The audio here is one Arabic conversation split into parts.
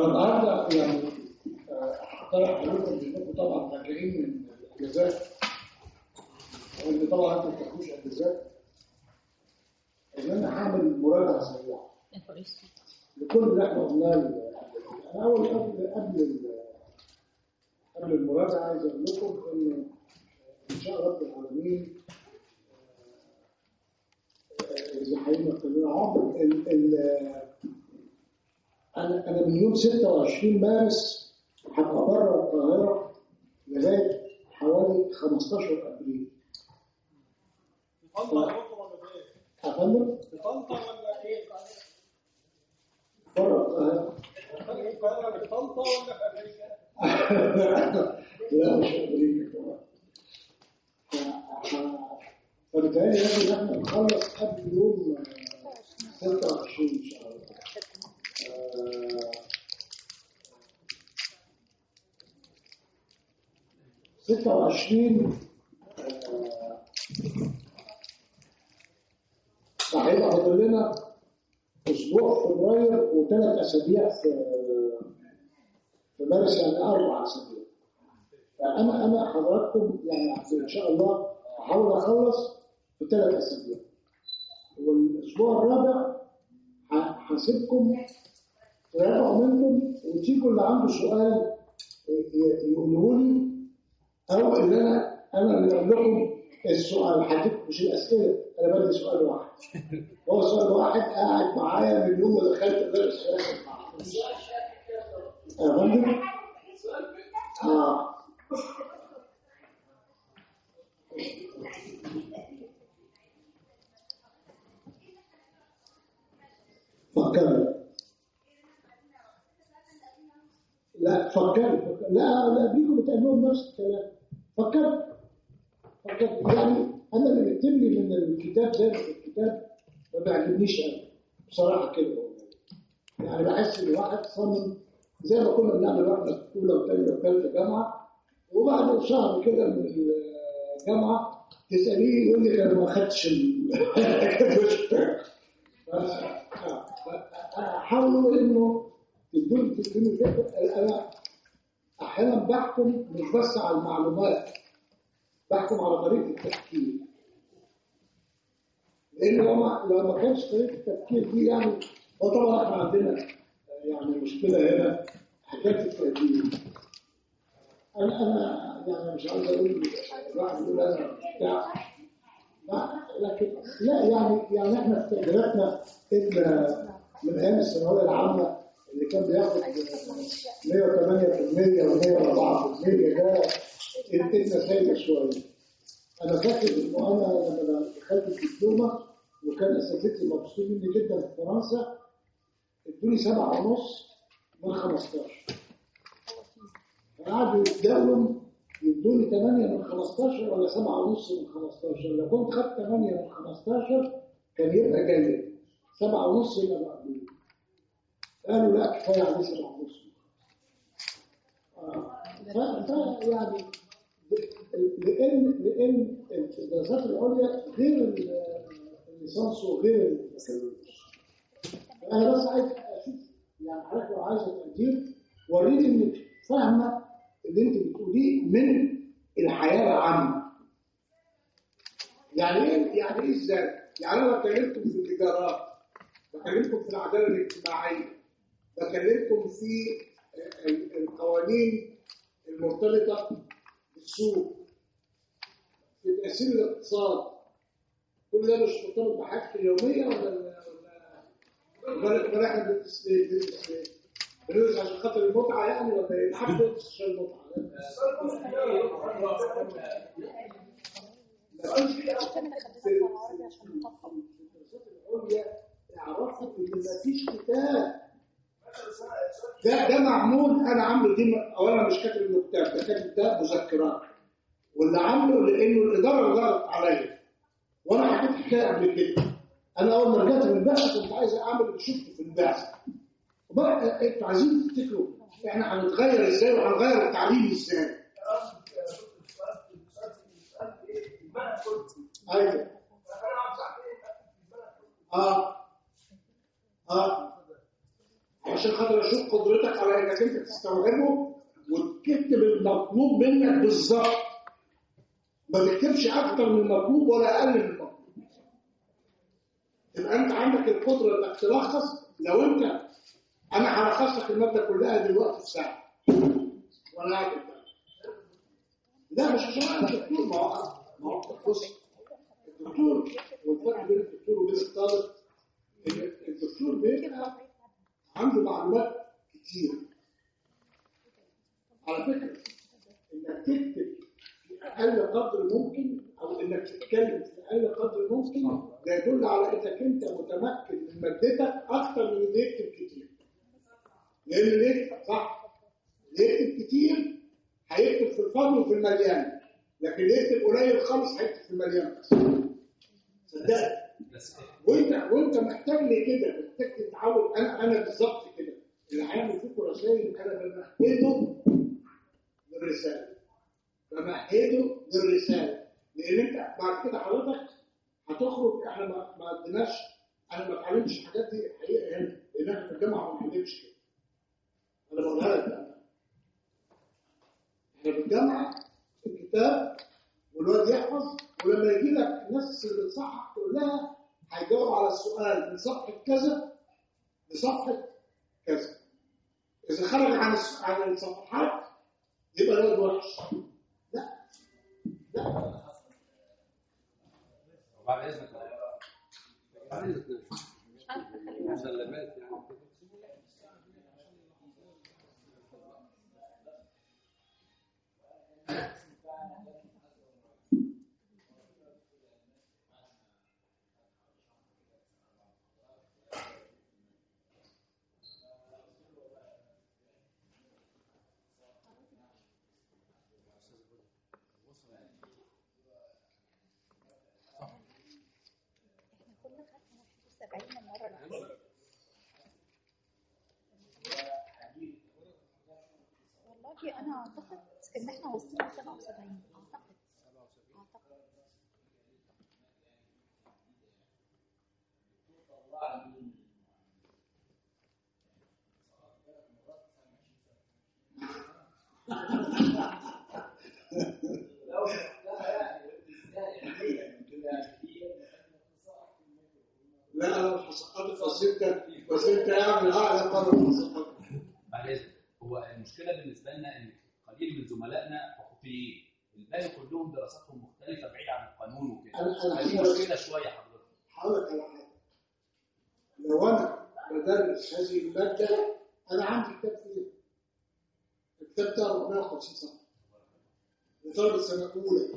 انا النهارده يعني هقترح عليكم انكم طبعا راجعين من الاجازات، وان طبعا انتم ما بتاخدوش اجازات، ان انا هعمل مراجعه سريعه لكل اللي احنا قلناه. انا اول قبل المراجعه عايز اقول لكم ان ان شاء رب العالمين اذا حيينا كلنا عمر انا من يوم 26 مارس هبقى بره القاهره لغايه حوالي 15 ابريل. في طنطا ولا ايه؟ أفندم؟ في طنطا ولا ايه؟ بره القاهره. في القاهره في طنطا ولا في امريكا؟ لا مش امريكا. فبالتالي لازم احنا نخلص قبل يوم 26 ان شاء الله. 26 هيبقى فاضل لنا اسبوع فبراير وثلاث اسابيع في مارس، يعني 4 اسابيع. فانا حضراتكم يعني ان شاء الله هحاول اخلص في 3 اسابيع، والاسبوع الرابع هسيبكم تراجعوا منكم وتيجوا اللي عنده سؤال يقولوا لي، او ان انا اللي اقول لكم السؤال. هديكم مش الاسئله، انا بدي سؤال واحد. هو سؤال واحد قاعد معايا من يوم ما دخلت المدرسه معايا. فندم؟ فكروا. لا فكروا. لا بيكم بتقولوا نفس الكلام. فكروا يعني انا اللي بكتب لي من الكتاب ده، الكتاب ما بيعجبنيش قوي بصراحه كده. يعني بحس ان الواحد صمم زي ما كنا بنعمل واحنا في اولى وثانيه وثالثه جامعه، وبعد شهر كده من الجامعه تساليه يقول لك انا ما اخدتش حاولوا انه تدوني انا احيانا بحكم مش بس على المعلومات، بحكم على طريقه التفكير. لان لو ما كانش طريقه التفكير دي يعني، وطبعا احنا عندنا يعني مشكله هنا حكايه التقدير. انا يعني مش عايز اقول الواحد يقول انا بتاع، لكن لا يعني احنا في تقديراتنا من ايام الثانويه العامه اللي كان بياخد 108% و104%، ده ادتنا سايبه شويه. انا فاكر انه انا لما دخلت الدبلومه وكان اساتذتي مبسوطين مني جدا في فرنسا، ادوني 7.5 من 15. قعدوا يتداولوا يدوني 8 من 15 ولا 7.5 من 15. لو كنت خدت 8 من 15 كان يبقى جيد، 7.5 يبقى مقبول. قالوا لا كفايه عليه 7.5. يعني لان الدراسات العليا غير الليسانس وغير البكالوريوس. انا بس عايز اشوف يعني حضرتك لو عايزه تقدير وريني انك فاهمه اللي انت بتقوليه من الحياه العامه. يعني ايه ازاي؟ يعني انا بكلمكم في الادارات، بكلمكم في العداله الاجتماعيه، بكلمكم في القوانين المرتبطه بالسوق، في تاثير الاقتصاد. كل ده مش مرتبط بحاجتي اليوميه ولا احنا بندرس عشان خاطر المتعه يعني، ولا ايه؟ حد يدرس عشان المتعه؟ يعرفوا ان مفيش كتاب. ده معمول، انا عامله دي اولا مش كاتب انه كتاب، ده كاتب ده مذكرات، واللي عامله لانه الاداره ضغطت عليا. وانا حكيت حكايه قبل كده، انا اول ما رجعت من البعثه كنت عايز اعمل اللي شفته في البعثه. وبقى انتوا عايزين تفتكروا احنا هنتغير ازاي وهنغير التعليم ازاي؟ ايوه عشان خاطر اشوف قدرتك على انك انت تستوعبه وتكتب المطلوب منك بالظبط. ما تكتبش اكتر من المطلوب ولا اقل من المطلوب. تبقى انت عندك القدره انك تلخص. لو انت انا هلخص لك الماده كلها دلوقتي في ساعه وانا قاعد قدامك. لا مش عشان انا دكتور. ما هو بص، الدكتور والفرق بين الدكتور وبين الطالب، الدكتور بيبقى عنده معلومات كتير. على فكره انك تكتب في اقل قدر ممكن او انك تتكلم في اقل قدر ممكن ده يدل على انك انت متمكن من مادتك اكتر من اللي يكتب كتير. لان اللي يكتب صح، اللي يكتب كتير هيكتب في الفاضي وفي المليان، لكن اللي يكتب قليل خالص هيكتب في المليان بس. صدقني. وانت محتاج لي كده، محتاج تتعود. انا بالظبط كده اللي هيعمل فيكم رسائل انا بمهده للرساله. لان انت بعد كده حضرتك هتخرج. احنا ما اديناش، انا ما اتعلمتش الحاجات دي حقيقه هنا، لان احنا في الجامعه ما بنعلمش كده. انا بقولها لك بقى، احنا في الجامعه الكتاب والواد يحفظ، ولما يجي لك الناس اللي بتصحح تقول لها هيجاوب على السؤال من صفحه كذا لصفحه كذا. اذا خرج عن الصفحات يبقى الواد وحش. لا وبعد اذنك مش عارفه اخليها مسلمات يعني والله انا اعتقد ان احنا وصلنا 77 اعتقد. لا انا مش هسقطك، بس انت اعمل اعلى قدر من هسقطك. بعد اذنك. هو المشكله بالنسبه لنا ان قليل من زملائنا حقوقيين، الباقي كلهم دراساتهم مختلفه بعيد عن القانون وكده. انا مشكله شويه حضرتك. هقول لك على حاجه. لو انا بدرس هذه الماده انا عندي كتاب فيه، الكتاب ده 450 صفحه لطالب سنه اولى،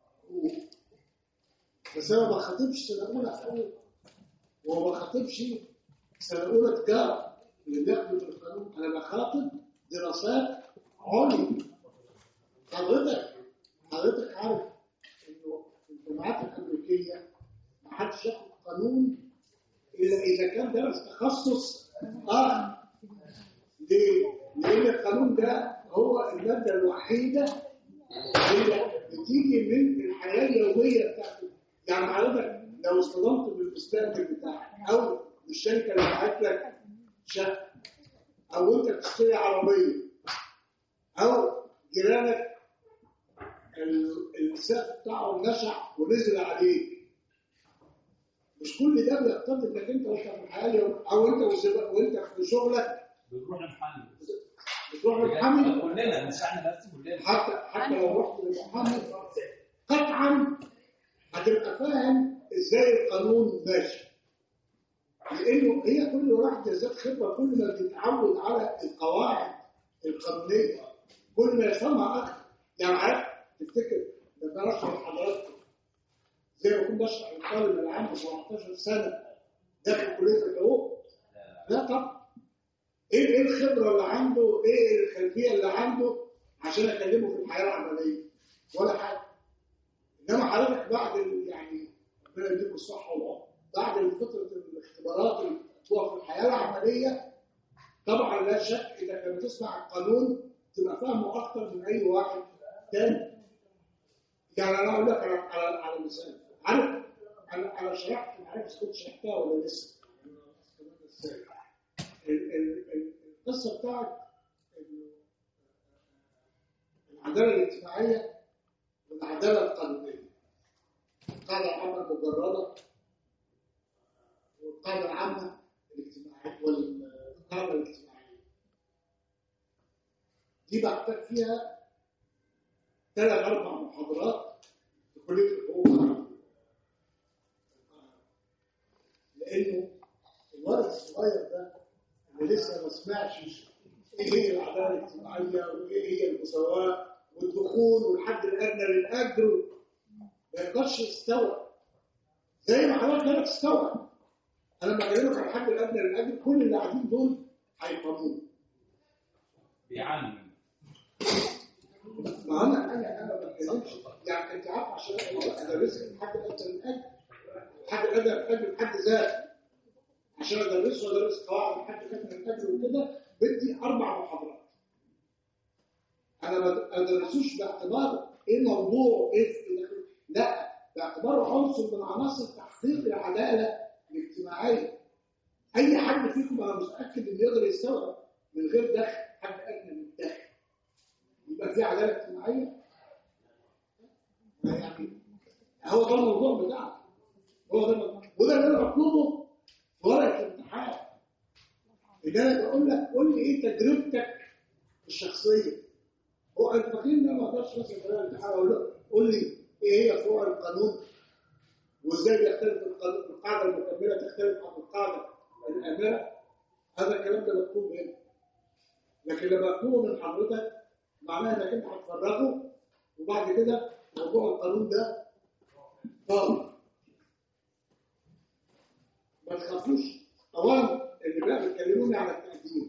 بس انا ما بخاطبش سنه اولى حقوق وما بخاطبش سنه اولى تجاره اللي بياخدوا في القانون. انا بخاطب دراسات عليا. حضرتك عارف انه في الجامعات الامريكيه ما حدش ياخد قانون الا اذا كان درس تخصص اخر. ليه؟ لان القانون ده هو الماده الوحيده اللي بتيجي من الحياه اليوميه بتاعتك. يعني حضرتك لو اصطدمت بالمستقبل بتاعك او بالشركه اللي باعت لك شقه او انت بتشتري عربيه او جيرانك السقف بتاعه نشع ونزل عليك، مش كل ده بيقتضي انك انت وانت في الحياه اليوميه او وانت في شغلك بنروح لمحامي. بتروح للمحامي. كلنا مش احنا بس، كلنا. حتى لو رحت للمحامي قطعا هتبقى فاهم ازاي القانون ماشي، لانه هي كل واحد ذات خبره. كل ما بيتعود على القواعد القانونيه كل ما يفهمها اكثر. يعني عارف تفتكر لما اشرح لحضراتكم زي ما كنت بشرح للطالب اللي عنده 17 سنه داخل كليه الحقوق؟ لا طبعا. ايه الخبره اللي عنده؟ ايه الخلفيه اللي عنده عشان اكلمه في الحياه العمليه؟ ولا حاجه. انما حضرتك بعد يعني ربنا يديكم الصحه والعافيه، بعد فتره الاختبارات اللي بتبقى في الحياه العمليه طبعا لا شك انك لما تسمع القانون تبقى فاهمه اكتر من اي واحد تاني. يعني انا اقول لك على مثال. عارف انا شرحت، ما عارف كنت شرحتها ولا لسه. القصه بتاعت العداله الاجتماعيه والعداله القانونيه، القاعده العامه المجرده والقاعده العامه الاجتماعيه والقاعده الاجتماعيه دي بحتاج فيها 3-4 محاضرات في كليه الحقوق، لانه الولد الصغير ده اللي لسه ما سمعش ايه هي العداله الاجتماعيه وايه هي المساواه والدخول والحد الادنى للاجر ما يقدرش يستوعب زي ما حضرتك هنا تستوعب. انا لما اكلمك عن الحد الادنى للاجر كل اللي قاعدين دول هيفهموه. بيعانوا. ما انا ما بتكلمش يعني انت عارف عشان ادرسك الحد الادنى للاجر، الحد الادنى للاجر بحد ذاته عشان ادرسه وادرس قواعد الحد الادنى للاجر وكده بدي 4 محاضرات. انا ما ادرسوش باعتبار ايه موضوع ايه لا، باعتباره عنصر من عناصر تحقيق العداله الاجتماعيه. اي حد فيكم انا متاكد انه يقدر يستوعب من غير دخل حد ادنى من الدخل يبقى في عداله اجتماعيه. يعني هو ده الموضوع بتاعنا، هو ده وده اللي انا بطلبه في ورقه الامتحان، ان انا بقول لك قول لي ايه تجربتك الشخصيه. هو انت فاكرين ان انا ما اقدرش مثلا في الامتحان اقول له قول لي ايه هي فروع القانون وازاي بيختلف القانون، القاعده المكمله تختلف عن القاعده الامره. هذا الكلام ده مكتوب هنا، لكن لما اطلبه من حضرتك معناه انك انت هتفرغه وبعد كده موضوع القانون ده طالب. ما تخافوش. اولا اللي بقى بيتكلموني على التقدير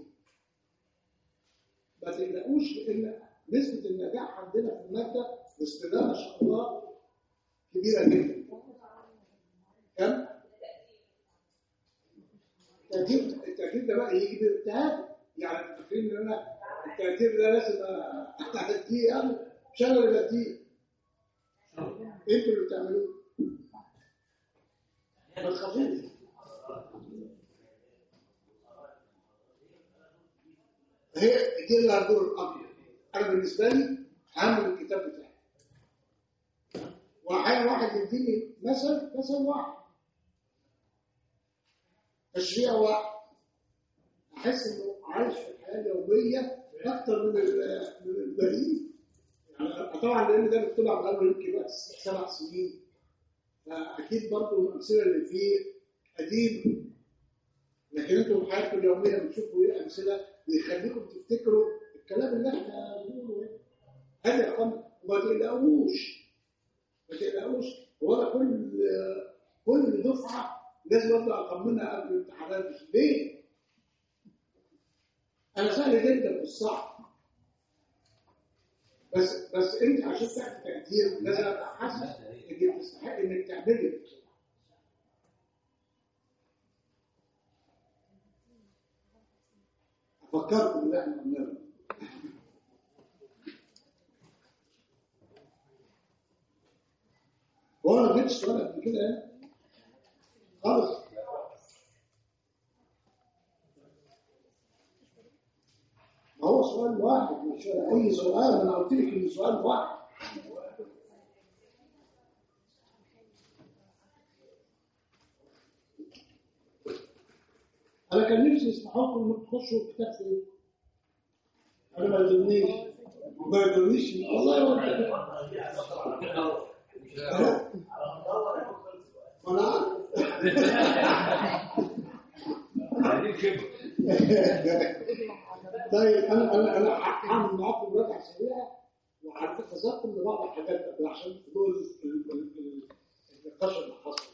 ما تقلقوش، لان نسبه النجاح عندنا في الماده بسم الله ما شاء الله كبيره جدا. كم؟ التقدير ده بقى يجي باجتهاد، يعني فاكرين ان انا التقدير ده لازم اديه يعني مش انا اللي بديه، انتوا اللي بتعملوه. ما تخافوش. هي دي اللي هتدور الامر. انا بالنسبه لي هعمل الكتاب بتاعي، واحيانا واحد يديني مثل واحد تشريع واحد احس انه عايش في الحياه اليوميه اكتر من الباقيين. يعني طبعا لان ده بيطلع بقاله يمكن بقى 7 سنين، فاكيد برضه الامثله اللي فيه قديمه، لكن انتوا في حياتكم اليوميه بتشوفوا ايه امثله بيخليكم تفتكروا الكلام اللي احنا بنقوله هذا يا اخوان. وما تقلقوش ما تقلقوش. هو انا كل دفعه لازم ابدا اطمنها قبل الامتحانات. ليه؟ انا سهل جدا في الصح، بس انت عشان تاخد تقدير لازم ابقى حاسس انك تستحق انك تعملي. افكركم باللي احنا قلناه. هو انا ما جبتش سؤال قبل كده يعني خالص. ما هو سؤال واحد، مش اي سؤال. انا قلت لك ان سؤال واحد. انا كان نفسي يسمحوا لكم انكم تخشوا الكتاب فين. انا ما يدرنيش والله ولا انا طيب انا هعمل معاكم مراجعه سريعه وهتذكر لبعض الحاجات عشان تقول النقاش اللي حصل.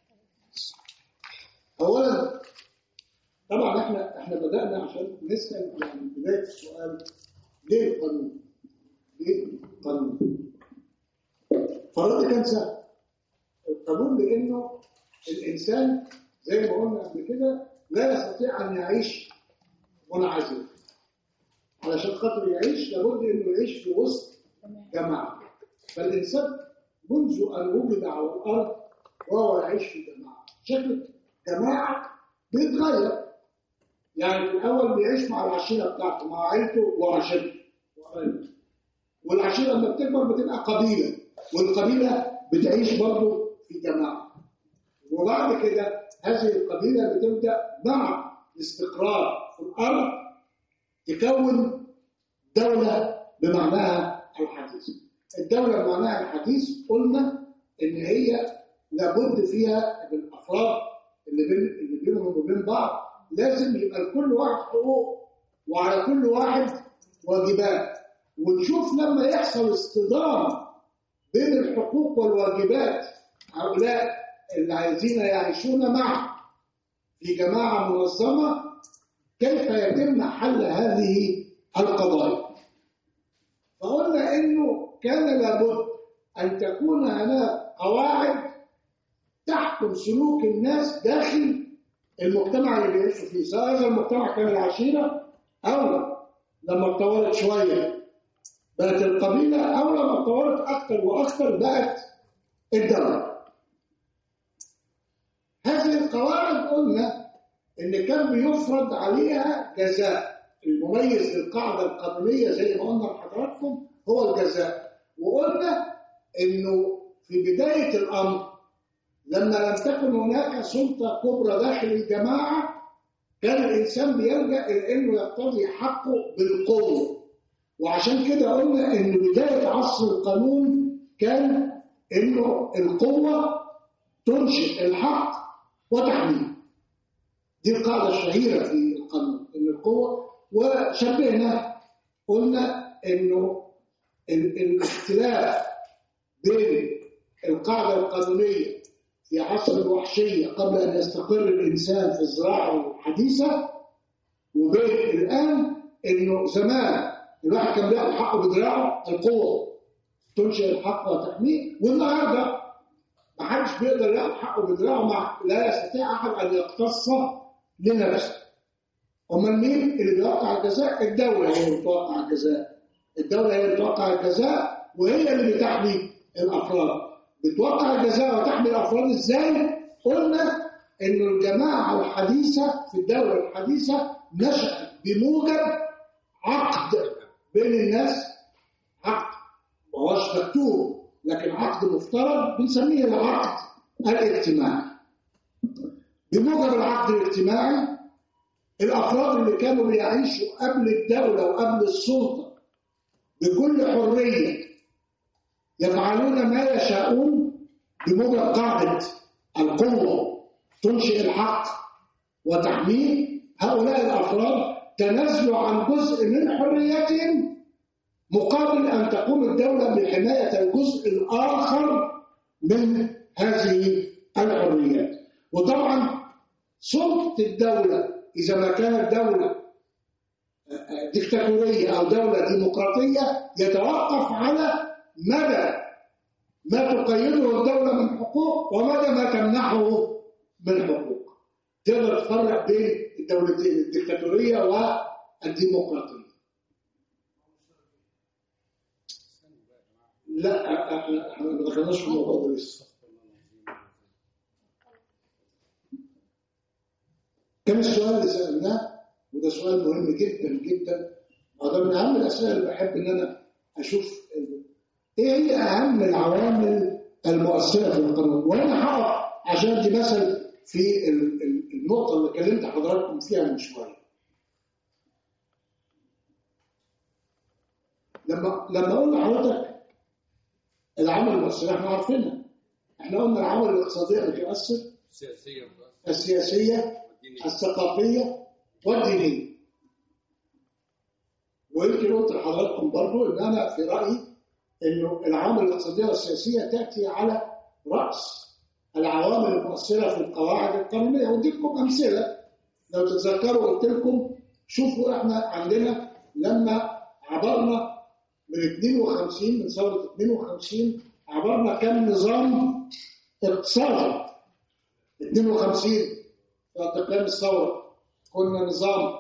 اولا طبعا احنا بدانا عشان نسال يعني بدايه السؤال ليه القانون؟ ليه القانون؟ فرد كان سهل. القانون لانه الانسان زي ما قلنا قبل كده لا يستطيع ان يعيش منعزل. علشان خاطر يعيش لابد انه يعيش في وسط جماعه. فالانسان منذ ان وجد على الارض وهو يعيش في جماعه. شكل جماعه بيتغير. يعني في الأول بيعيش مع العشيرة بتاعته، مع عيلته وعشيرته. والعشيرة لما بتكبر بتبقى قبيلة، والقبيلة بتعيش برضه في جماعة. وبعد كده هذه القبيلة بتبدأ مع الاستقرار في الأرض تكون دولة بمعناها الحديث. الدولة بمعناها الحديث قلنا إن هي لابد فيها بالأفراد اللي بينهم وبين بعض لازم يبقى لكل واحد حقوق وعلى كل واحد واجبات. ونشوف لما يحصل اصطدام بين الحقوق والواجبات هؤلاء اللي عايزين يعيشون معا في جماعة منظمة كيف يتم حل هذه القضايا. فقلنا إنه كان لابد أن تكون هناك قواعد تحكم سلوك الناس داخل المجتمع اللي بيعيشوا فيه، سواء هذا المجتمع كان العشيرة أو لما اتطورت شوية بقت القبيلة أو لما اتطورت أكثر وأكثر بقت الدولة. هذه القواعد قلنا إن كان بيفرض عليها جزاء. المميز للقاعدة القانونية زي ما قلنا لحضراتكم هو الجزاء. وقلنا إنه في بداية الأمر لما لم تكن هناك سلطة كبرى داخل الجماعة كان الإنسان بيلجأ إلى إنه يقتضي حقه بالقوة. وعشان كده قلنا إن بداية عصر القانون كان إنه القوة تنشئ الحق وتحميه. دي القاعدة الشهيرة في القانون إن القوة. وشبهنا قلنا إنه الاختلاف بين القاعدة القانونية في عصر الوحشية قبل أن يستقر الإنسان في الزراعة الحديثة وبين الآن إنه زمان الواحد كان بياخد حقه بدراعه، القوة تنشئ الحق وتحميه. والنهارده ما حدش بيقدر ياخد حقه بدراعه، لا يستطيع أحد أن يقتص لنفسه. أمال مين اللي بيوقع الجزاء؟ الدولة هي اللي بتوقع الجزاء. الدولة هي اللي بتوقع الجزاء وهي اللي بتحمي الأفراد. بتوقع الجزاء وتحمي الأفراد إزاي؟ قلنا إن الجماعة الحديثة في الدولة الحديثة نشأت بموجب عقد بين الناس. عقد ما هوش مكتوب لكن عقد مفترض بنسميه العقد الاجتماعي. بموجب العقد الاجتماعي الأفراد اللي كانوا بيعيشوا قبل الدولة وقبل السلطة بكل حرية يفعلون ما يشاءون بموجب قاعدة القوة تنشئ الحق وتحميه. هؤلاء الأفراد تنازلوا عن جزء من حريتهم مقابل أن تقوم الدولة بحماية الجزء الآخر من هذه الحريات. وطبعا سلطة الدولة إذا ما كانت دولة ديكتاتورية أو دولة ديمقراطية يتوقف على مدى ما تقيده الدولة من حقوق ومدى ما تمنحه من حقوق. تقدر تفرق بين الدولتين الديكتاتورية والديمقراطية. لا احنا ما دخلناش في الموضوع ده لسه. كان السؤال اللي سألناه وده سؤال مهم جدا جدا وده من أهم الأسئلة اللي بحب إن أنا أشوف إيه هي أهم العوامل المؤثرة في القانون. وأنا هقف عشان دي مثل في النقطة اللي كلمت حضراتكم فيها من شوية. لما قلنا حضرتك العوامل المؤثرة احنا عارفينها. احنا قلنا العوامل الاقتصادية اللي بتؤثر، السياسية، الثقافية والدينية. ويمكن قلت لحضراتكم برضو ان انا في رأيي انه العوامل الاقتصادية والسياسية تأتي على رأس العوامل المؤثرة في القواعد القانونية. واديكم امثلة. لو تتذكروا قلت لكم شوفوا احنا عندنا لما عبرنا من 52 من ثورة 52 عبرنا كم نظام اقتصادي. 52 وقت قيام الثورة كنا نظام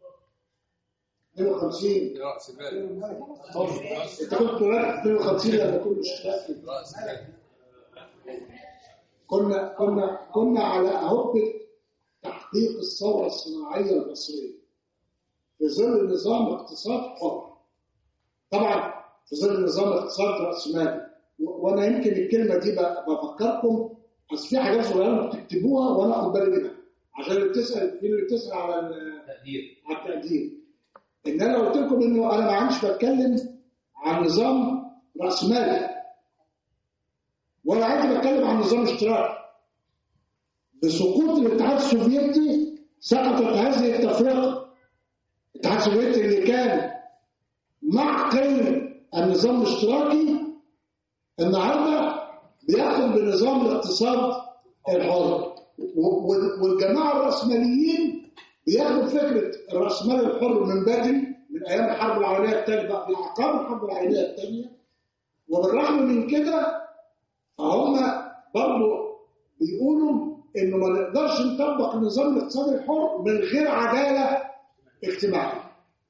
52 رأس مال. انت كنت رايح 52 لما كنت شغال رأس مال. كنا على هبة تحقيق الثورة الصناعية المصرية في ظل نظام اقتصاد حر. طبعا في ظل نظام اقتصاد رأسمالي، وانا يمكن الكلمة دي بفكركم، بس في حاجات صغيرة بتكتبوها وانا اخد بالي منها عشان اللي بتسأل على التقدير. ان انا قلت لكم انه انا ما عادش بتكلم عن نظام رأسمالي ولا عادي بتكلم عن نظام اشتراكي. بسقوط الاتحاد السوفيتي سقطت هذه التفرقة. الاتحاد السوفيتي اللي كان معقل النظام الاشتراكي النهارده بياخد بنظام الاقتصاد الحر، والجماعه الراسماليين بياخدوا فكره الراسمال الحر من بدري، من ايام الحرب العالميه الثانيه، بقى في اعقاب الحرب العالميه الثانيه. وبالرغم من كده فهم برضه بيقولوا انه ما نقدرش نطبق النظام الاقتصادي الحر من غير عداله اجتماعيه.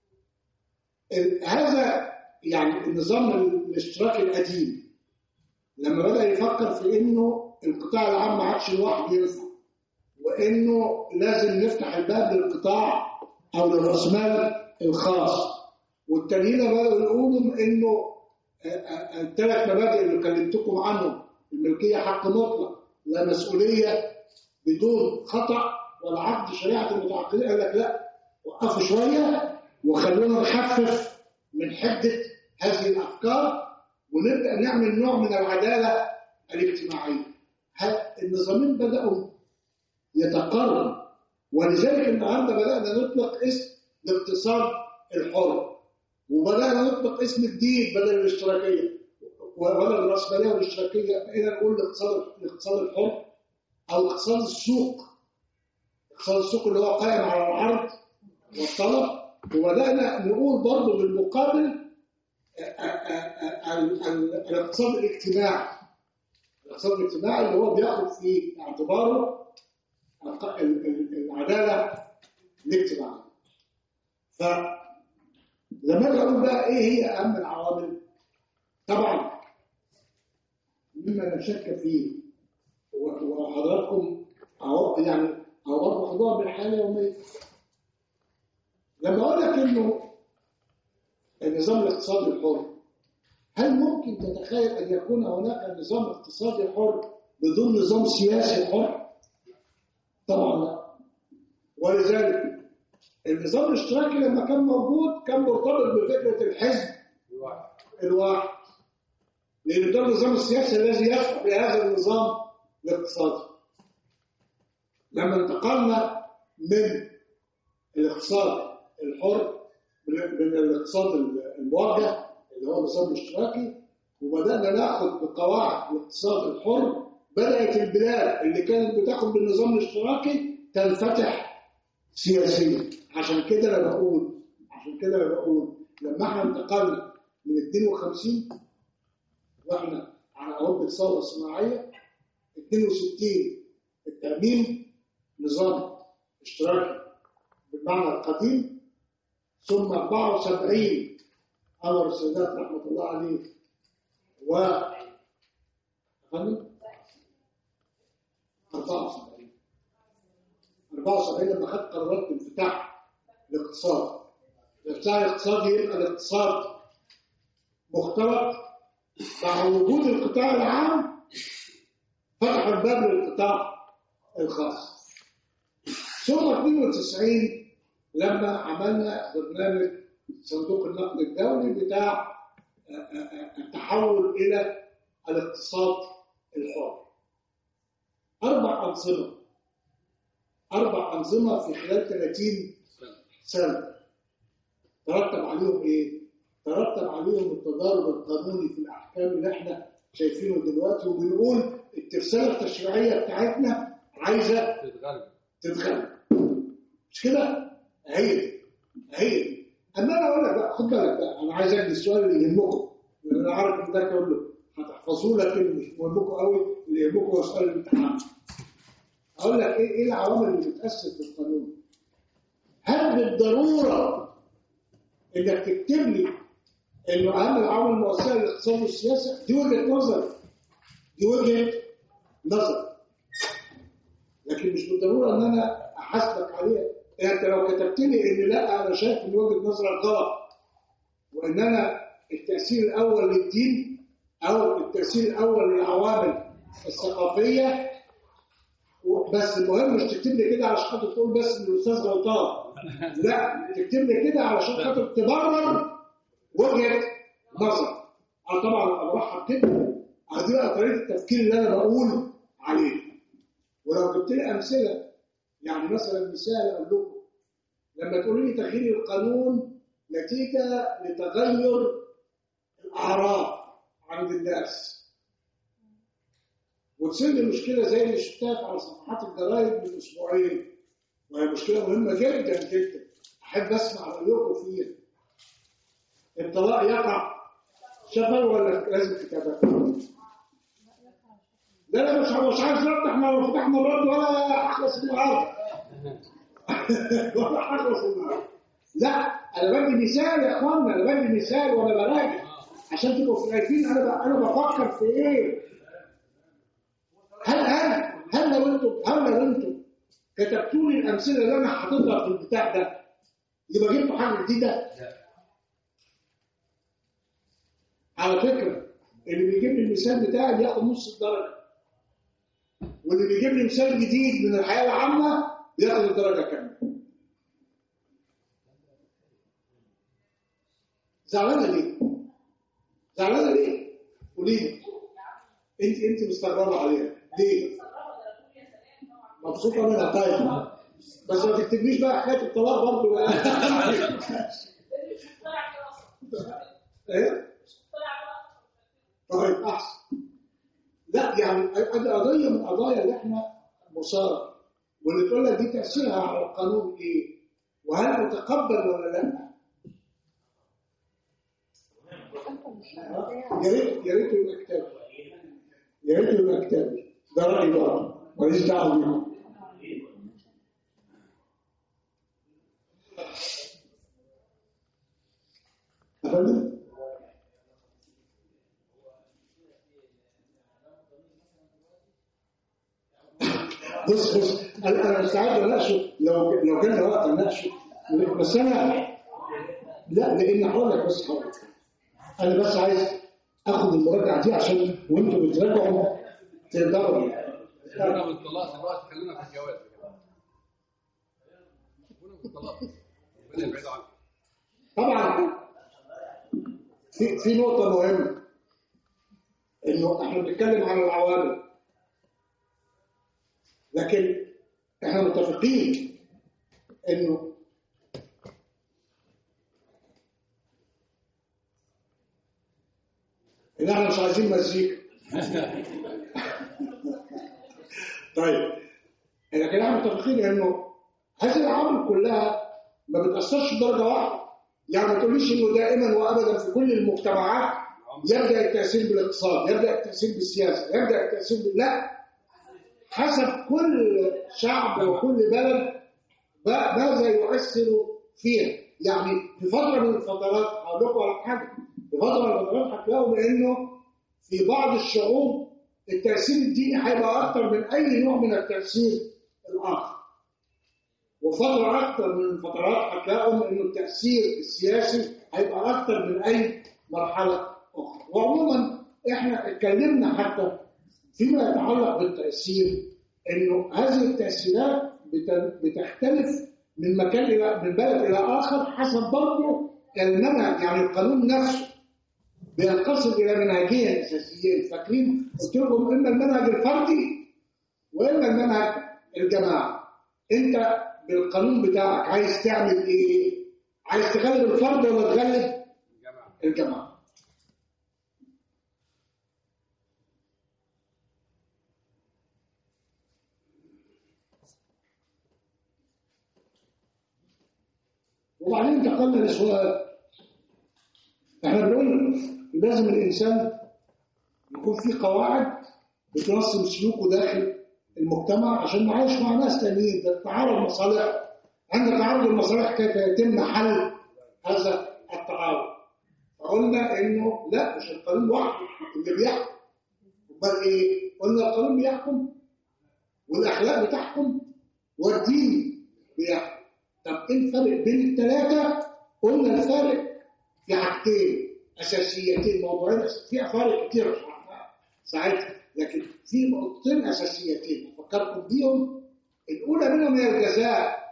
هذا يعني النظام الاشتراكي القديم لما بدأ يفكر في انه القطاع العام ما عادش لوحده ينفع، وانه لازم نفتح الباب للقطاع او للراسمال الخاص، والتانيين بدأوا يقولوا انه الثلاث مبادئ اللي كلمتكم عنهم، الملكيه حق مطلق، لا مسؤوليه بدون خطأ، ولا عقد شريعه المتعاقدين، قال لك لا وقفوا شويه وخلونا نخفف من حده هذه الافكار ونبدا نعمل نوع من العداله الاجتماعيه. النظامين بداوا يتقاربوا، ولذلك النهارده بدانا نطلق اسم الاقتصاد الحر، وبدانا نطلق اسم جديد بدل الاشتراكيه ولا الراسماليه والاشتراكيه، بقينا نقول الاقتصاد الحر او اقتصاد السوق. اقتصاد السوق اللي هو قائم على العرض والطلب. وبدانا نقول برضه بالمقابل الاقتصاد الاجتماعي. الاقتصاد الاجتماعي اللي هو بياخد في اعتباره العداله الاجتماعيه. فلما اجي اقول بقى ايه هي اهم العوامل، طبعا مما لا شك فيه وحضراتكم يعني برضه خدوها بالحاله اليوميه. لما اقول لك انه النظام الاقتصادي الحر، هل ممكن تتخيل ان يكون هناك نظام اقتصادي حر بدون نظام سياسي حر؟ طبعا لا. ولذلك النظام الاشتراكي لما كان موجود كان مرتبط بفكره الحزب الواحد، لان ده النظام السياسي الذي يدفع بهذا النظام الاقتصادي. لما انتقلنا من الاقتصاد الحر من الاقتصاد الموجه اللي هو النظام الاشتراكي، وبدانا ناخد بقواعد الاقتصاد الحر، بدات البلاد اللي كانت بتاخد بالنظام الاشتراكي تنفتح سياسيا. عشان كده انا بقول لما احنا انتقلنا من 52 واحنا على اهوب الثوره الصناعيه، 62 التامين نظام اشتراكي بالمعنى القديم، ثم 74 أمر السادات رحمة الله عليه و 74 لما خد قرارات انفتاح الاقتصاد. الانفتاح الاقتصادي يبقى الاقتصاد مختلط مع وجود القطاع العام، فتح الباب للقطاع الخاص. ثم 92 لما عملنا برنامج صندوق النقد الدولي بتاع التحول إلى الاقتصاد الحر. 4 أنظمة في خلال 30 سنة ترتب عليهم إيه؟ ترتب عليهم التضارب القانوني في الأحكام اللي احنا شايفينه دلوقتي، وبنقول الترسالة التشريعية بتاعتنا عايزة تتغلب. مش كده؟ هي اما انا اقول لك بقى، خد بالك بقى، انا عايز اجي السؤال اللي يهمكم، لان انا عارف ان ده كله هتحفظوه، لكن مش مهمكم قوي، اللي يهمكم هو سؤال الامتحان. اقول لك ايه العوامل اللي بتاثر في القانون؟ هل بالضروره انك تكتب لي انه اهم العوامل المؤثره للاقتصاد والسياسه؟ دي وجهه نظر، لكن مش بالضروره ان انا احاسبك عليها. انت لو كتبت لي ان لا انا شايف ان وجهه نظرك غلط، وان انا التاثير الاول للدين او التاثير الاول للعوامل الثقافيه، بس المهم مش تكتب لي كده علشان خاطر تقول بس ان الاستاذ غلطان، لا تكتب لي كده علشان خاطر تبرر وجهه نظر. انا طبعا برحب جدا، دي بقى طريقه التفكير اللي انا بقول عليه. ولو جبت لي امثله، يعني مثلا مثال اقول لكم، لما تقولوا لي تغيير القانون نتيجه لتغير الاعراف عند الناس، وتصير لي مشكله زي اللي شفتها على صفحات الجرايد من اسبوعين، وهي مشكله مهمه جدا جدا، احب اسمع رايكم فيها. الطلاق يقع شفوي ولا لازم كتابه؟ لا مش عايز رد، احنا لو فتحنا الرد ولا اخلص النهارده ولا اخلص النهارده. لا انا بدي مثال يا اخوانا، انا بدي مثال وانا براجع عشان تبقوا شايفين انا بفكر في ايه. هل لو انتم كتبتوا لي الامثله اللي انا حاططها في البتاع ده يبقى جبتوا حاجه جديده؟ على فكره اللي بيجيب لي المثال بتاعي بياخد نص الدرجه، واللي بيجيب لي مثال جديد من الحياه العامه بياخد الدرجه كامله. زعلانه ليه؟ زعلانه ليه؟ قولي لي. انت مستغربه عليها ليه؟ مبسوطه منها؟ طيب بس ما تكتبليش بقى حكايه الطلاق برضه ايه؟ طيب احسن. لا يعني ادي قضيه من القضايا اللي احنا مصاب، واللي تقول لك دي تاثيرها على القانون ايه؟ وهل متقبل ولا لا؟ يا ريت يبقى كتاب، يا ريت يبقى كتاب. ده رايي بقى، ماليش دعوه بيهم. أفندم؟ بص انا مستعد اناقشه لو كان وقت اناقشه، بس انا لا، لان هقول لك بس حاجه. انا بس عايز اخد المراجعه دي عشان وانتم بتراجعوا تقدروا. احنا بالطلاق دلوقتي خلينا في الجواز كده. كنا بالطلاق ربنا يبعد عنك. طبعا في نقطه مهمه، انه احنا بنتكلم عن العوامل، لكن احنا متفقين انه ان احنا مش عايزين مزيكا. طيب لكن احنا متفقين انه هذه العوامل كلها ما بتاثرش بدرجه واحده. يعني ما تقوليش انه دائما وابدا في كل المجتمعات يبدا التاثير بالاقتصاد، يبدا التاثير بالسياسه، يبدا التاثير لا، حسب كل شعب وكل بلد ماذا يؤثر فيها. يعني في فتره من الفترات هقول لكم على حاجه، في فتره من الفترات هتلاقوا بانه في بعض الشعوب التاثير الديني هيبقى اكثر من اي نوع من التاثير الاخر، وفتره اكثر من الفترات هتلاقوا انه التاثير السياسي هيبقى اكثر من اي مرحله اخرى. وعموما احنا اتكلمنا حتى فيما يتعلق بالتاثير انه هذه التاثيرات بتختلف من بلد الى اخر حسب برضه المنهج. يعني القانون نفسه بينقسم الى منهجين اساسيين، فاكرين؟ قلت لكم اما المنهج الفردي واما المنهج الجماعي. انت بالقانون بتاعك عايز تعمل ايه؟ عايز تغلب الفرد ولا تغلب الجماعه؟ وبعدين انتقلنا لسؤال، احنا بنقول لازم الانسان يكون في قواعد بتنظم سلوكه داخل المجتمع عشان نعيش مع ناس تانيين. ده تعارض مصالح، عند تعارض المصالح كيف يتم حل هذا التعارض؟ فقلنا انه لا، مش القانون وحده اللي بيحكم، امال ايه؟ قلنا القانون بيحكم والاخلاق بتحكم والدين بيحكم. طب ايه الفرق بين الثلاثه؟ قلنا الفرق في حاجتين اساسيتين، موضوعين فيها فرق كتير ساعتها، لكن في نقطتين اساسيتين افكركم بيهم. الاولى منهم هي الجزاء،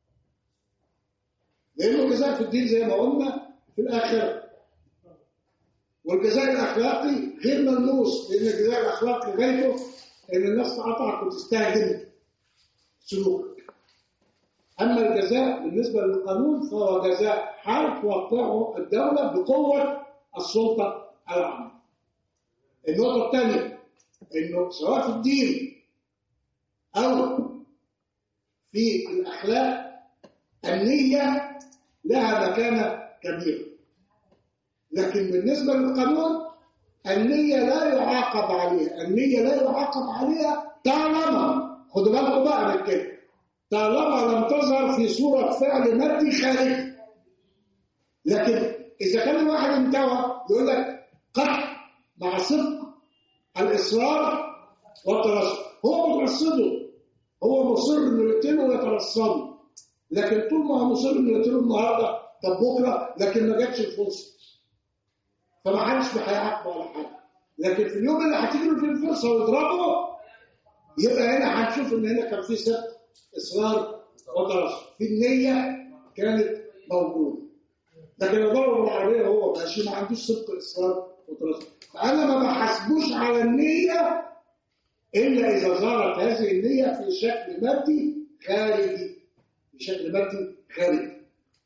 لانه الجزاء في الدين زي ما قلنا في الاخره، والجزاء الاخلاقي غير ملموس، لان الجزاء الاخلاقي غايته ان الناس تقطعك وتستهجن سلوكك. اما الجزاء بالنسبه للقانون فهو جزاء حال توقعه الدوله بقوه السلطه العامه. النقطه الثانيه انه سواء في الدين او في الاخلاق النيه لها مكانه كبيره، لكن بالنسبه للقانون النيه لا يعاقب عليها، النيه لا يعاقب عليها طالما، خدوا بالكم بقى من كده، طالما لم تظهر في صوره فعل مادي خارجي. لكن اذا كان الواحد انتوى يقول لك قطع مع صدق الاصرار والترصد، هو مترصده، هو مصر انه يقتله ويترصده، لكن طول ما هو مصر انه يقتله النهارده طب بكره، لكن ما جاتش الفرصه فما حدش هيعاقبه ولا حاجه. لكن في اليوم اللي هتيجي له فيه الفرصه ويضربه يبقى هنا هنشوف ان هنا كان في صدق اصرار وترصد، في النيه كانت موجوده. لكن الضرب بالعربيه هو ماشي ما عندوش صدق اصرار وترصد، فانا ما بحاسبوش على النيه الا اذا ظهرت هذه النيه في شكل مادي خارجي، في شكل مادي خارجي.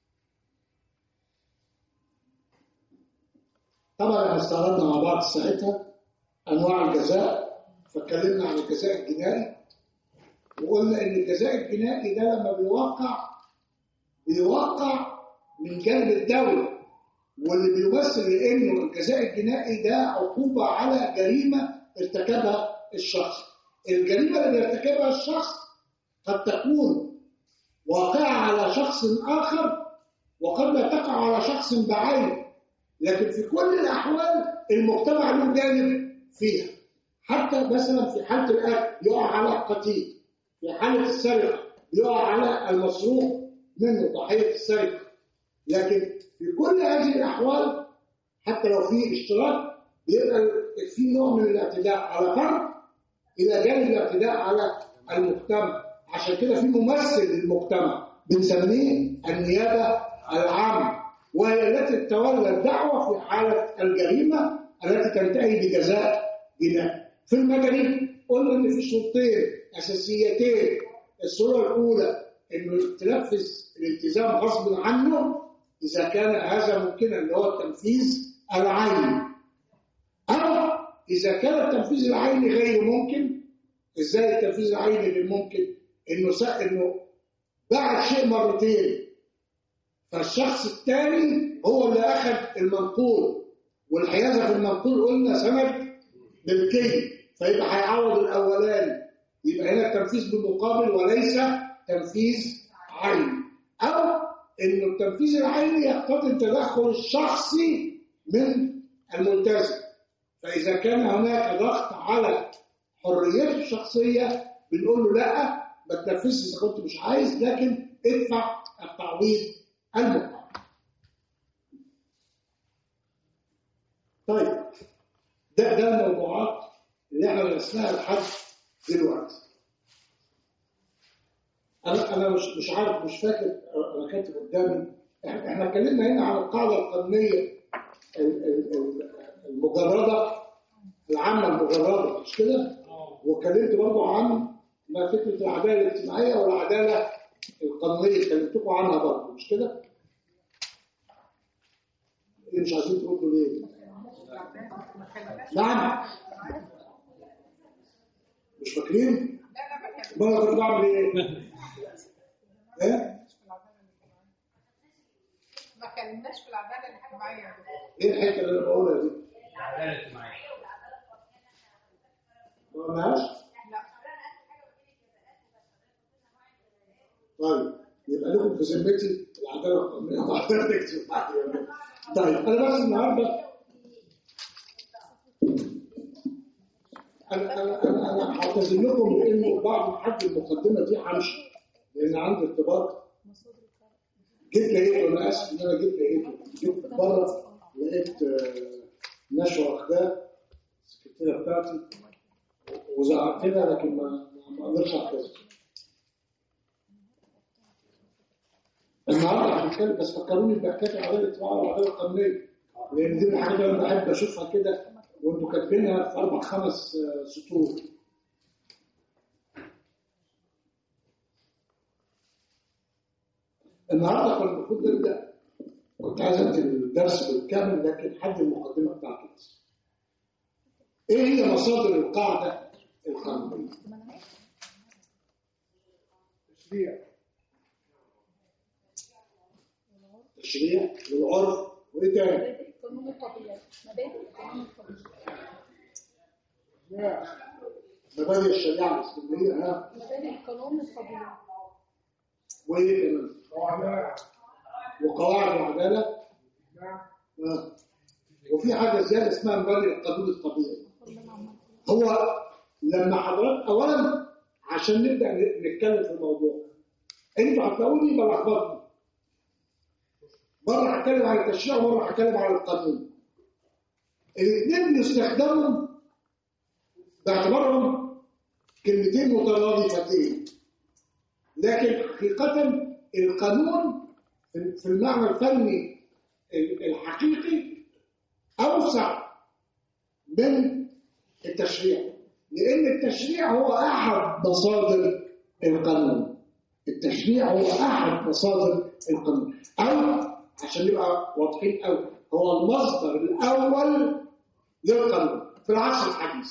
طبعا احنا استعرضنا مع بعض ساعتها انواع الجزاء، فاتكلمنا عن الجزاء الجنائي وقلنا ان الجزاء الجنائي ده لما بيوقع من جانب الدوله، واللي بيمثل لانه الجزاء الجنائي ده عقوبه على جريمه ارتكبها الشخص. الجريمه اللي بيرتكبها الشخص قد تكون واقعه على شخص اخر وقد لا تقع على شخص بعينه، لكن في كل الأحوال المجتمع له جانب فيها. حتى مثلا في حالة القتل يقع على القتيل، في حالة السرقة يقع على المسروق منه ضحية السرقة، لكن في كل هذه الأحوال حتى لو في اشتراك بيبقى في نوع من الاعتداء على فرد إلى جانب الاعتداء على المجتمع. عشان كده في ممثل للمجتمع بنسميه النيابة العامة، وهي التي تتولى الدعوة في حالة الجريمة التي تنتهي بجزاء جنائي. في المجرم قلنا ان في شرطين اساسيتين، الصورة الاولى انه تنفذ الالتزام غصب عنه اذا كان هذا ممكنا اللي هو التنفيذ العيني، او اذا كان التنفيذ العيني غير ممكن. ازاي التنفيذ العيني غير ممكن؟ انه بعد شيء مرتين فالشخص الثاني هو اللي اخذ المنقول، والحيازه في المنقول قلنا سند ملكيه، فيبقى هيعوض الاولاني، يبقى هنا التنفيذ بالمقابل وليس تنفيذ عيني. او انه التنفيذ العيني يقتضي التدخل الشخصي من الملتزم، فاذا كان هناك ضغط على حريته الشخصيه بنقول له لا ما تنفذش اذا كنت مش عايز، لكن ادفع التعويض المقابل. طيب ده الموضوعات اللي احنا درسناها لحد دلوقتي. انا مش عارف، مش فاكر انا كاتب قدامي، احنا اتكلمنا هنا عن القاعده القانونيه المجرده العامه المجرده، مش كده؟ واتكلمت برضه عن ما فكره العداله الاجتماعيه والعداله القانونيه، كلمتكم عنها برضه، مش كده؟ اللي مش عايزين تردوا ليه؟ نعم مش فاكرين؟ ما انا كنت بعمل ايه؟ ايه؟ ما اتكلمناش في العداله الاجتماعيه. ايه الحته اللي انا بقولها دي؟ العداله الاجتماعيه ما قلناهاش؟ طيب يبقى لكم في ذمتي العداله القانونيه والعداله الاجتماعيه. طيب انا بس النهارده انا هعتذر لكم لانه بعد ما حد المقدمه دي همشي، لان عندي ارتباط. جيت لقيته، انا اسف ان انا جيت بره لقيت نشوه واخداه السكرتيره بتاعتي وزعقتها، لكن ما قدرتش اعتذر. النهارده هنتكلم، بس فكروني بحكايه العداله الاجتماعيه والعداله القانونيه، لان دي من الحاجات اللي انا بحب اشوفها كده وانتوا كاتبينها في 4-5 سطور. النهارده كان المفروض نبدا، كنت عايز ادي الدرس بالكامل لكن حد المقدمه بتاعته بس. ايه هي مصادر القاعده القانونيه؟ التشريع والعرف وايه تاني؟ مبادئ القانون الطبيعي. مبادئ الشريعه الاسلاميه. مبادئ القانون الطبيعي. وايه كمان؟ وقواعد العداله. وفي حاجه زياده اسمها مبادئ القانون الطبيعي. هو لما حضرتك اولا عشان نبدا نتكلم في الموضوع، انتوا هتلاقوني بلخبطني، مره هتكلم عن التشريع ومره هتكلم عن القانون. الاثنين بيستخدموا باعتبارهم كلمتين مترادفتين، لكن حقيقه القانون في المعنى الفني الحقيقي اوسع من التشريع، لان التشريع هو احد مصادر القانون. التشريع هو احد مصادر القانون، او عشان نبقى واضحين قوي هو المصدر الاول للقانون في العصر الحديث.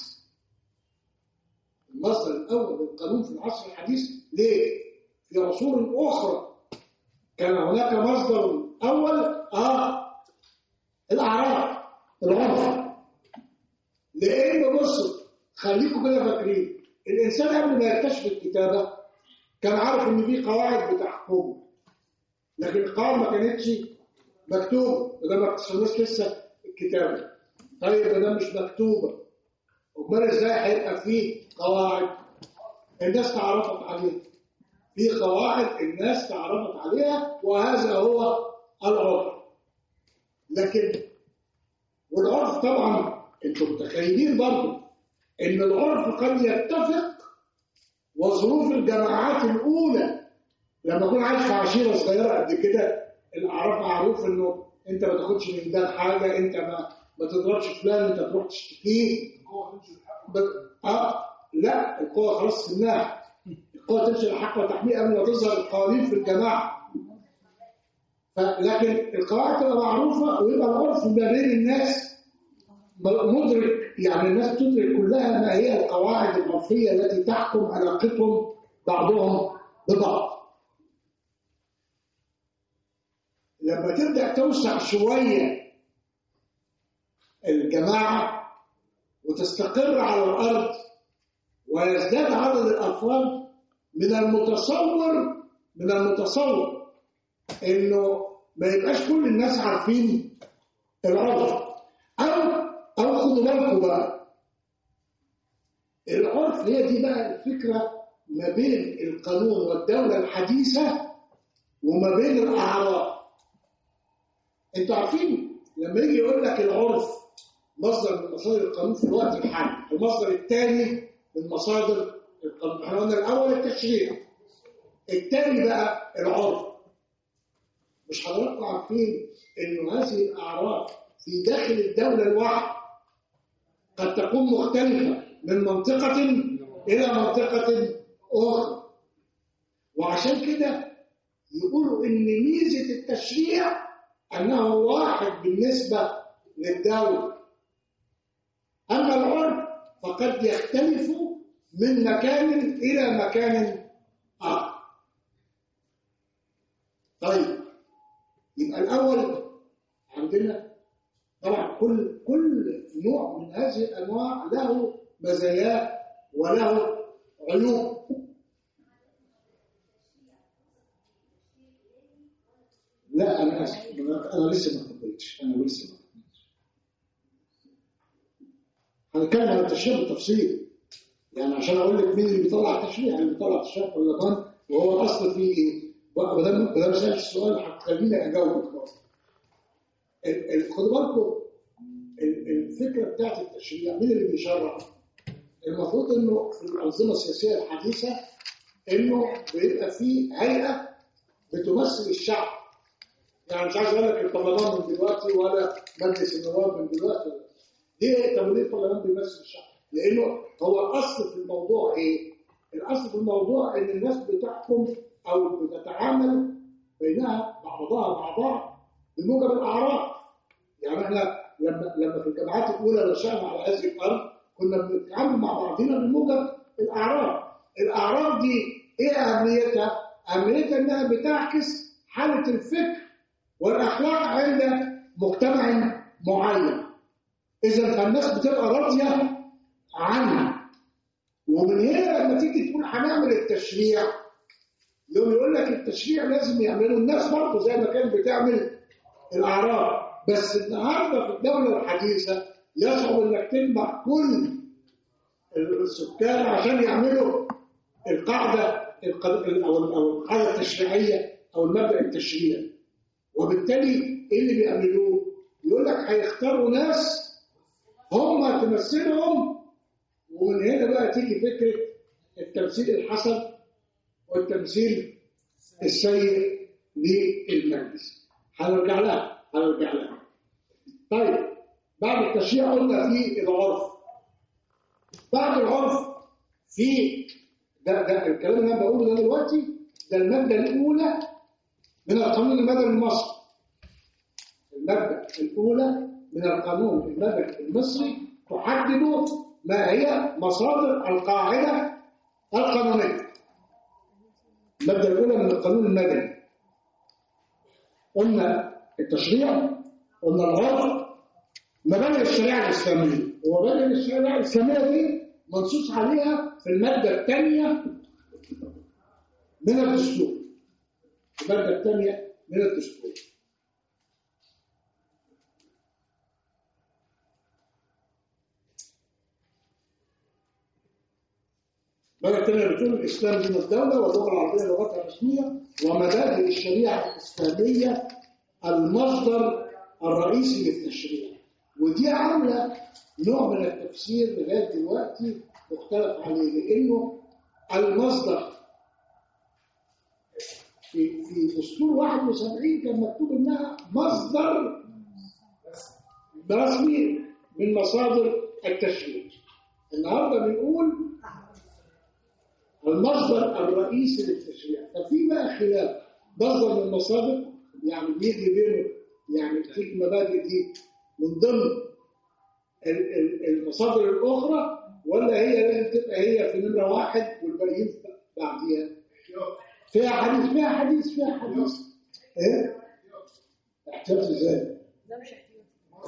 المصدر الاول للقانون في العصر الحديث. ليه؟ في عصور اخرى كان هناك مصدر اول الاعراف، العرف. لان بصوا خليكم كده فاكرين، الانسان قبل ما يكتشف الكتابه كان عارف ان في قواعد بتحكمه، لكن القواعد ما كانتش مكتوبه، وده ما اكتشفناش لسه الكتابه. طيب ده مش مكتوبه، امال ازاي هيبقى فيه قواعد الناس تعرفت عليها؟ في قواعد الناس تعرفت عليها، وهذا هو العرف. لكن والعرف طبعا انتم متخيلين برضه ان العرف قد يتفق، وظروف الجماعات الاولى لما اكون عايش في عشيره صغيره قد كده، الاعراف معروف انه انت ما تاخدش من ده حاجه، انت ما تضربش فلان، انت تروح تشتكيه. لا، القوه خلاص سناها، القوه تمشي الحق وتحميه قبل ما تظهر القوانين في الجماعه. لكن القواعد تبقى معروفه ويبقى العرف ما بين الناس مدرك، يعني الناس تدرك كلها ما هي القواعد العرفيه التي تحكم علاقتهم بعضهم ببعض. لما تبدا توسع شويه الجماعه وتستقر على الارض ويزداد عدد الافراد، من المتصور انه ما يبقاش كل الناس عارفين العرف. او خدوا بالكم بقى، العرف هي دي بقى الفكره ما بين القانون والدوله الحديثه وما بين الاعراف. انتوا عارفين لما يجي يقول لك العرف مصدر من مصادر القانون في الوقت الحالي، المصدر الثاني من مصادر القانون. احنا قلنا الاول التشريع، الثاني بقى العرف. مش حضراتكم عارفين انه هذه الاعراف في داخل الدوله الواحده قد تكون مختلفه من منطقه الى منطقه اخرى، وعشان كده يقولوا ان ميزه التشريع انه واحد بالنسبه للدوله، اما العرف فقد يختلف من مكان الى مكان اخر. طيب يبقى الاول عندنا طبعا كل نوع من هذه الانواع له مزاياه وله عيوب. لا انا اسف، انا لسه ما قبلتش، هنتكلم عن التشريع بالتفصيل، يعني عشان اقول لك مين اللي بيطلع التشريع. اللي بيطلع التشريع في البرلمان وهو اصل فيه ايه؟ ما دام سالت السؤال هتخليني اجاوبك برضه. خدوا بالكم الفكره بتاعت التشريع مين اللي بيشرع؟ المفروض انه في الانظمه السياسيه الحديثه انه بيبقى فيه هيئه بتمثل الشعب. يعني مش عايز اقول لك البرلمان من دلوقتي ولا مجلس النواب من دلوقتي. ليه؟ طب ليه البرلمان بيمثل الشعب؟ لانه هو الاصل في الموضوع ايه؟ الاصل في الموضوع ان الناس بتحكم او بتتعامل بينها بعضها مع بعض بموجب الاعراف. يعني احنا لما في الجامعات الاولى نشأنا على هذه الارض كنا بنتعامل مع بعضنا بموجب الاعراف. الاعراف دي ايه اهميتها؟ اهميتها انها بتعكس حاله الفكر والاخلاق عند مجتمع معين. اذا فالناس بتبقى راضيه عنها. ومن هنا لما تيجي تقول هنعمل التشريع يقول لك التشريع لازم يعمله الناس برضه زي ما كان بتعمل الاعراف. بس النهارده في الدوله الحديثه يصعب انك تجمع كل السكان عشان يعملوا القاعده او القاعده التشريعيه او المبدا التشريعي. وبالتالي ايه اللي بيعملوه؟ يقول لك هيختاروا ناس هم تمثلهم. ومن هنا بقى تيجي فكره التمثيل الحسن والتمثيل السيء للمجلس. هنرجع لها. طيب بعد التشريع قلنا في العرف. بعد العرف في ده الكلام اللي انا بقوله ده دلوقتي ده الماده الاولى من القانون المدني المصري. الماده الاولى من القانون المدني المصري تحدد ما هي مصادر القاعده القانونيه. الماده الاولى من القانون المدني قلنا التشريع، قلنا العرف، مبادئ الشريعه الاسلاميه. ومبادئ الشريعه الاسلاميه دي منصوص عليها في الماده الثانيه من الدستور. الماده الثانيه من الدستور. الماده الثانيه بتقول الاسلام دين الدوله واللغه العربيه لغتها الرسميه ومبادئ الشريعه الاسلاميه المصدر الرئيسي للتشريع. ودي عامله نوع من التفسير لغايه دلوقتي مختلف عليه لانه المصدر في دستور 71 كان مكتوب انها مصدر رسمي من مصادر التشريع. النهارده بنقول المصدر الرئيسي للتشريع. ففي بقى خلاف مصدر من المصادر يعني بيجي بينه يعني تيجي المبادئ دي من ضمن المصادر الاخرى ولا هي لازم تبقى هي في نمره واحد والباقيين بعديها؟ فيها حديث ايه؟ احتياط ازاي؟ ده مش احتياط.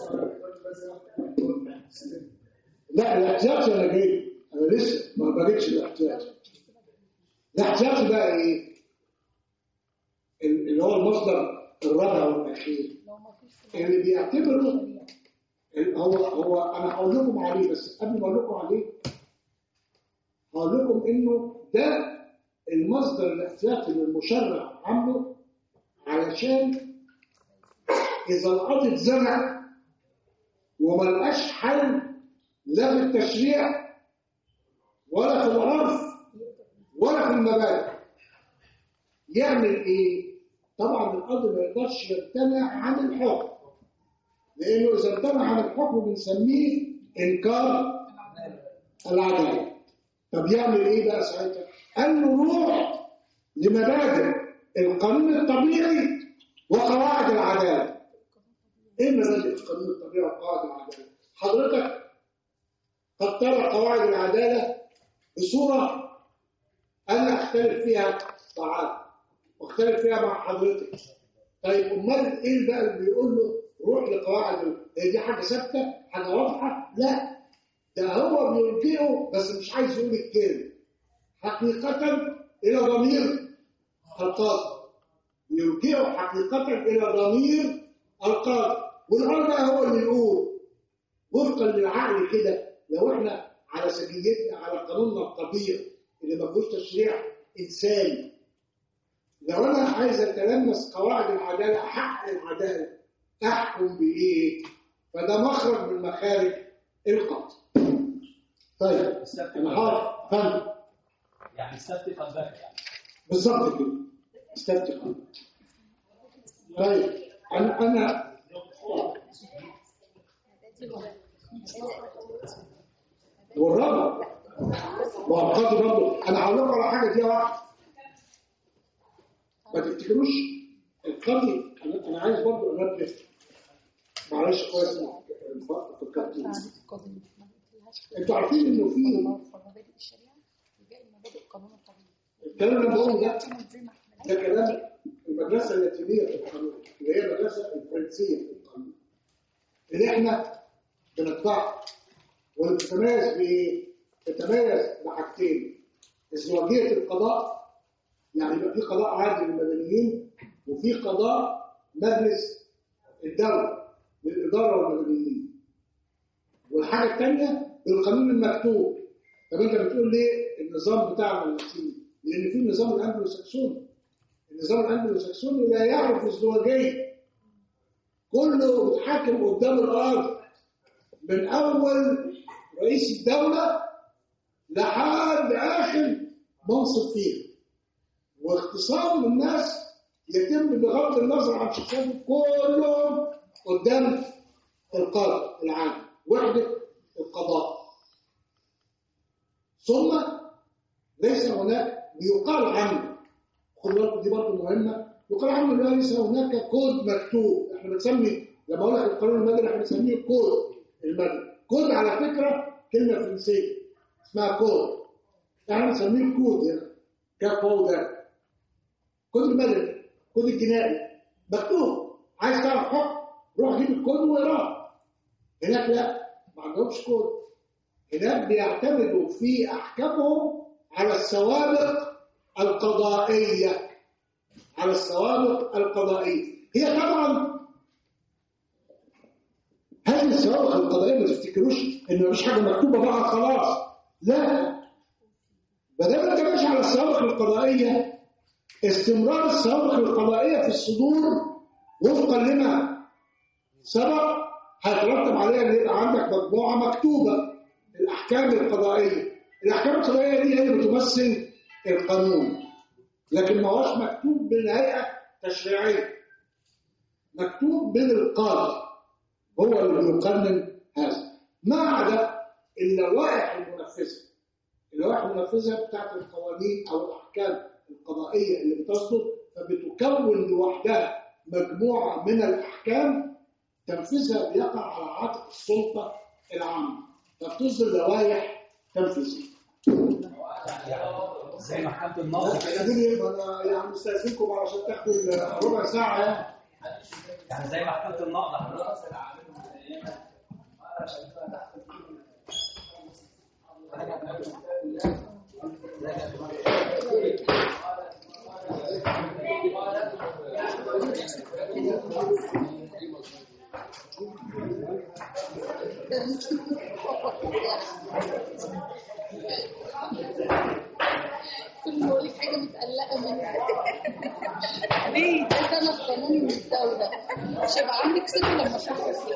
لا الاحتياط انا جاي انا لسه ما بجيتش الاحتياط. الاحتياط بقى ايه؟ اللي هو المصدر الرابع والاخير اللي بيعتبره هو انا هقول لكم عليه. بس قبل ما اقول لكم عليه هقول لكم انه ده المصدر الاحتياطي للمشرع عامله علشان اذا القاضي اتزنق وما لقاش حل لا في التشريع ولا في العرف ولا في المبادئ يعمل ايه؟ طبعا القاضي ما يقدرش يمتنع عن الحكم لانه اذا امتنع عن الحكم بنسميه انكار العداله. طب يعمل ايه بقى ساعتها؟ قال له روح لمبادئ القانون الطبيعي وقواعد العداله. ايه مبادئ القانون الطبيعي وقواعد العداله؟ حضرتك قد ترى قواعد العداله بصوره انا اختلف فيها معاك واختلف فيها مع حضرتك. طيب امال ايه بقى اللي بيقول له روح لقواعد؟ هي دي حاجه ثابته؟ حاجه واضحه؟ لا، ده هو بيلجئه بس مش عايز يقول الكلمه حقيقه الى ضمير القاضي. يلجئه حقيقه الى ضمير القاضي والقاضي بقى هو اللي يقول وفقا للعقل كده. لو احنا على سجيتنا على قانوننا الطبيعي اللي ما فيهوش تشريع انساني لو انا عايز اتلمس قواعد العداله، احقق العداله، احكم بايه؟ فده مخرج من مخارج القتل. طيب انا حاضر فهم يعني استفتي قلبك يعني. بالظبط كده، استفتي قلبك. طيب انا والرابع والقاضي برضه، انا هقول لكم على حاجه دي واحده ما تفتكروش. القاضي انا عايز برضه انبه، معلش كويس في الكابتن. انتوا عارفين انه في مبادئ الشريعه وباقي مبادئ القانون الطبيعي. الكلام اللي بقوله ده كلام المدرسه اللاتينيه في القانون، اللي هي المدرسه الفرنسيه في القانون، اللي احنا بنتبعها، واللي بتتميز بايه؟ تتميز بحاجتين: ازدواجيه القضاء، يعني يبقى في قضاء عادي للمدنيين وفي قضاء مجلس الدوله للاداره والمدنيين. والحاجه الثانيه بالقانون المكتوب. طب انت بتقول ليه النظام بتاعنا اللاتيني؟ لان في النظام الانجلو ساكسوني. النظام الانجلو ساكسوني لا يعرف ازدواجيه، كله بيتحاكم قدام الارض، من اول رئيس الدوله لحد اخر منصب فيها، واختصام الناس يتم بغض النظر عن شخصيتهم كلهم قدام القاضي العام، وحده القضاء. ثم ليس هناك، بيقال عنه، خد بالك دي برضه مهمه، يقال عنه انه ليس هناك كود مكتوب. احنا بنسمي لما اقول لك القانون المدني احنا بنسميه كود المدني. كود على فكره كلمه فرنسيه اسمها كود، احنا بنسميه كود هنا كفو ده كود المدني، كود الجنائي مكتوب. عايز تعرف حكم روح جيب الكود واقراه. هناك لا، ما عندهمش كود. هناك بيعتمدوا في احكامهم على السوابق القضائيه، على السوابق القضائيه. هي طبعا هذه السوابق القضائيه ما تفتكروش ان مفيش حاجه مكتوبه بقى خلاص، لا، ما دام انت ماشي على السوابق القضائيه، استمرار السوابق القضائيه في الصدور وفقا لما سبق هيترتب عليها ان يبقى عندك مجموعه مكتوبه الاحكام القضائيه. الاحكام القضائيه دي هي بتمثل القانون، لكن ما هوش مكتوب من هيئه تشريعيه، مكتوب من القاضي هو اللي بيقنن هذا، ما عدا اللوائح المنفذه. اللوائح المنفذه بتاعت القوانين او الاحكام القضائيه اللي بتصدر، فبتكون لوحدها مجموعه من الاحكام تنفيذها بيقع على عاتق السلطه العامه، فبتصدر لوائح تنفيذيه. زي محكمة النقض كده. انا يعني مستاذنكم علشان تاخدوا ربع ساعه يعني زي محكمة النقض حضرتك. كل بقول لك حاجه متقلقه منها. ليه؟ ده سند قانوني من الدوله، مش هيبقى عندك ثقه لما تحكي.